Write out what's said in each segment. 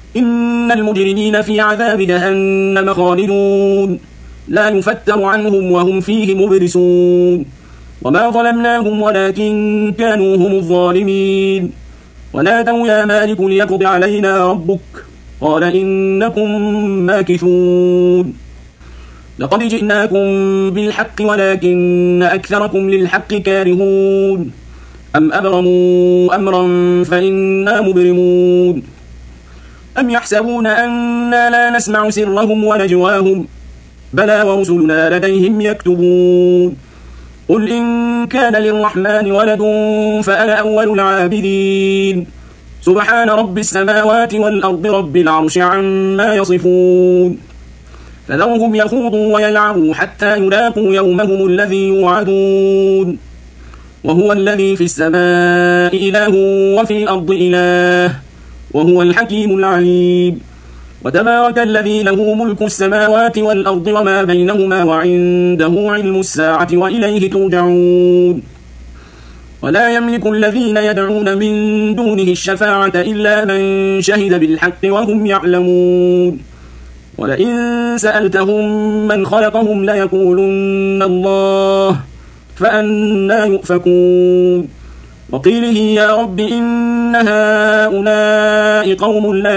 إن المجرمين في عذاب جهنم خالدون لا يفتر عنهم وهم فيه مبلسون وما ظلمناهم ولكن كانوا هم الظالمين ونادوا يا مالك ليقض علينا ربك قال إنكم ماكثون لقد جئناكم بالحق ولكن أكثركم للحق كارهون أم أبرموا أمرا فإنا مبرمون أم يحسبون أنا لا نسمع سرهم ونجواهم بلى ورسلنا لديهم يكتبون قل إن كان للرحمن ولد فأنا أول العابدين سبحان رب السماوات والأرض رب العرش عما يصفون فذرهم يخوضوا ويلعبوا حتى يلاقوا يومهم الذي يوعدون وهو الذي في السماء إله وفي الأرض إله وهو الحكيم العليم وتبارك الذي له ملك السماوات والأرض وما بينهما وعنده علم الساعة وإليه ترجعون ولا يملك الذين يدعون من دونه الشفاعة إلا من شهد بالحق وهم يعلمون ولئن سألتهم من خلقهم ليقولن الله فأنى يؤفكون وقيله يا رب إن هؤلاء قوم لا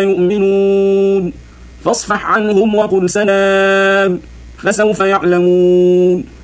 يؤمنون فاصفح عنهم وقل سلام فسوف يعلمون